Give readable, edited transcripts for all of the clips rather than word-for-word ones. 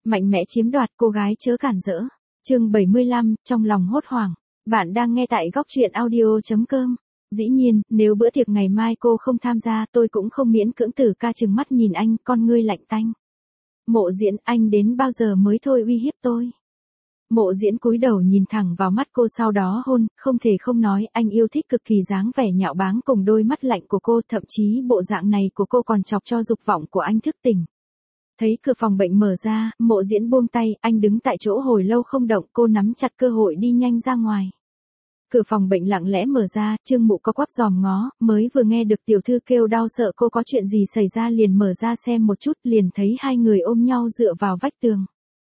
Mạnh mẽ chiếm đoạt, cô gái chớ cản rỡ. Chương 75, trong lòng hốt hoảng. Bạn đang nghe tại góc truyện audio.com. Dĩ nhiên, nếu bữa tiệc ngày mai cô không tham gia, tôi cũng không miễn cưỡng. Tử ca trừng mắt nhìn anh, con ngươi lạnh tanh. Mộ Diễn, anh đến bao giờ mới thôi uy hiếp tôi? Mộ Diễn cúi đầu nhìn thẳng vào mắt cô, sau đó hôn, không thể không nói, anh yêu thích cực kỳ dáng vẻ nhạo báng cùng đôi mắt lạnh của cô, thậm chí bộ dạng này của cô còn chọc cho dục vọng của anh thức tỉnh. Thấy cửa phòng bệnh mở ra, Mộ Diễn buông tay, anh đứng tại chỗ hồi lâu không động, cô nắm chặt cơ hội đi nhanh ra ngoài. Cửa phòng bệnh lặng lẽ mở ra, Trương Mụ có quắp giòm ngó, mới vừa nghe được tiểu thư kêu đau sợ cô có chuyện gì xảy ra liền mở ra xem một chút, liền thấy hai người ôm nhau dựa vào vách tường.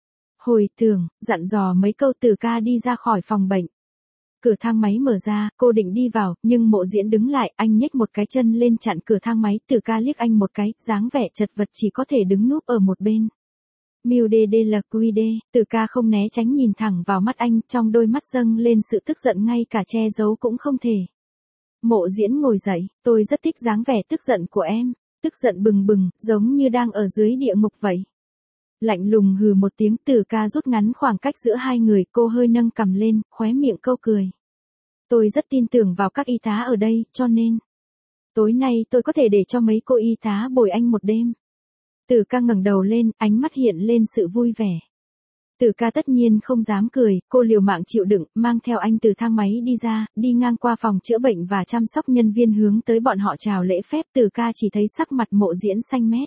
Hồi tưởng, dặn dò mấy câu, Tử ca đi ra khỏi phòng bệnh. Cửa thang máy mở ra, cô định đi vào, nhưng Mộ Diễn đứng lại, anh nhếch một cái chân lên chặn cửa thang máy, Tử ca liếc anh một cái, dáng vẻ chật vật chỉ có thể đứng núp ở một bên. Miu DDLQD, Tử ca không né tránh nhìn thẳng vào mắt anh, trong đôi mắt dâng lên sự tức giận ngay cả che giấu cũng không thể. Mộ Diễn ngồi dậy, tôi rất thích dáng vẻ tức giận của em, tức giận bừng bừng, giống như đang ở dưới địa ngục vậy. Lạnh lùng hừ một tiếng, Tử ca rút ngắn khoảng cách giữa hai người, cô hơi nâng cằm lên, khóe miệng câu cười. Tôi rất tin tưởng vào các y tá ở đây, cho nên tối nay tôi có thể để cho mấy cô y tá bồi anh một đêm. Tử ca ngẩng đầu lên, ánh mắt hiện lên sự vui vẻ. Tử ca tất nhiên không dám cười, cô liều mạng chịu đựng, mang theo anh từ thang máy đi ra, đi ngang qua phòng chữa bệnh và chăm sóc nhân viên hướng tới bọn họ chào lễ phép. Tử ca chỉ thấy sắc mặt Mộ Diễn xanh mét.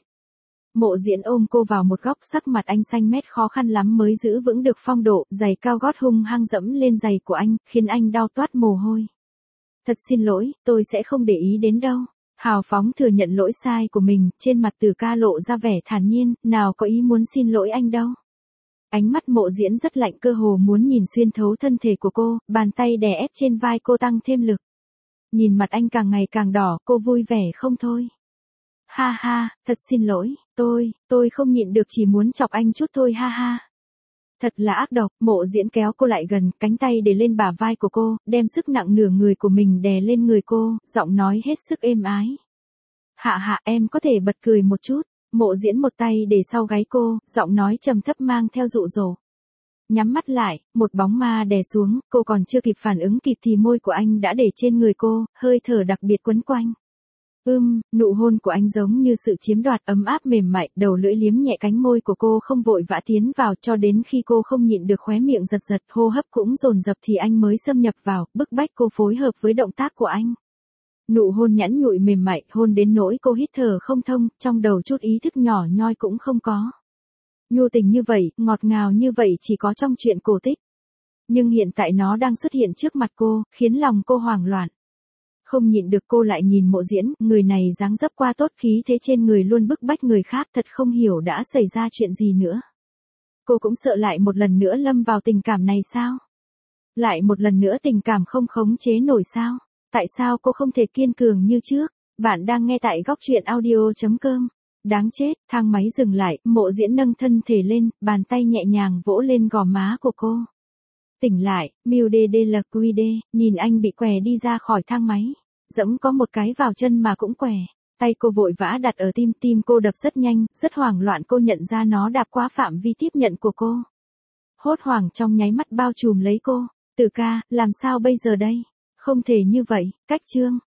Mộ Diễn ôm cô vào một góc, sắc mặt anh xanh mét khó khăn lắm mới giữ vững được phong độ, giày cao gót hung hăng dẫm lên giày của anh, khiến anh đau toát mồ hôi. Thật xin lỗi, tôi sẽ không để ý đến đâu. Hào phóng thừa nhận lỗi sai của mình, trên mặt Tử ca lộ ra vẻ thản nhiên, nào có ý muốn xin lỗi anh đâu. Ánh mắt Mộ Diễn rất lạnh, cơ hồ muốn nhìn xuyên thấu thân thể của cô, bàn tay đè ép trên vai cô tăng thêm lực. Nhìn mặt anh càng ngày càng đỏ, cô vui vẻ không thôi. Ha ha, thật xin lỗi, tôi không nhịn được, chỉ muốn chọc anh chút thôi ha ha. Thật là ác độc. Mộ Diễn kéo cô lại gần, cánh tay để lên bả vai của cô, đem sức nặng nửa người của mình đè lên người cô, giọng nói hết sức êm ái. Hạ hạ, em có thể bật cười một chút. Mộ Diễn một tay để sau gáy cô, giọng nói trầm thấp mang theo dụ dỗ. Nhắm mắt lại, một bóng ma đè xuống, cô còn chưa kịp phản ứng kịp thì môi của anh đã để trên người cô, hơi thở đặc biệt quấn quanh. Nụ hôn của anh giống như sự chiếm đoạt, ấm áp mềm mại, đầu lưỡi liếm nhẹ cánh môi của cô, không vội vã tiến vào, cho đến khi cô không nhịn được khóe miệng giật giật, hô hấp cũng dồn dập thì anh mới xâm nhập vào, bức bách cô phối hợp với động tác của anh. Nụ hôn nhẵn nhụi mềm mại, hôn đến nỗi cô hít thở không thông, trong đầu chút ý thức nhỏ nhoi cũng không có. Nhu tình như vậy, ngọt ngào như vậy chỉ có trong truyện cổ tích. Nhưng hiện tại nó đang xuất hiện trước mặt cô, khiến lòng cô hoảng loạn. Không nhịn được cô lại nhìn Mộ Diễn, người này dáng dấp qua tốt, khí thế trên người luôn bức bách người khác, thật không hiểu đã xảy ra chuyện gì nữa. Cô cũng sợ lại một lần nữa lâm vào tình cảm này sao? Lại một lần nữa tình cảm không khống chế nổi sao? Tại sao cô không thể kiên cường như trước? Bạn đang nghe tại góc truyện audio.com. Đáng chết, thang máy dừng lại, Mộ Diễn nâng thân thể lên, bàn tay nhẹ nhàng vỗ lên gò má của cô. Tỉnh lại, Miu DDLQD, nhìn anh bị què đi ra khỏi thang máy. Dẫm có một cái vào chân mà cũng què. Tay cô vội vã đặt ở tim cô đập rất nhanh, rất hoảng loạn, cô nhận ra nó đạp quá phạm vi tiếp nhận của cô. Hốt hoảng trong nháy mắt bao trùm lấy cô. Tử ca, làm sao bây giờ đây? Không thể như vậy, cách Trương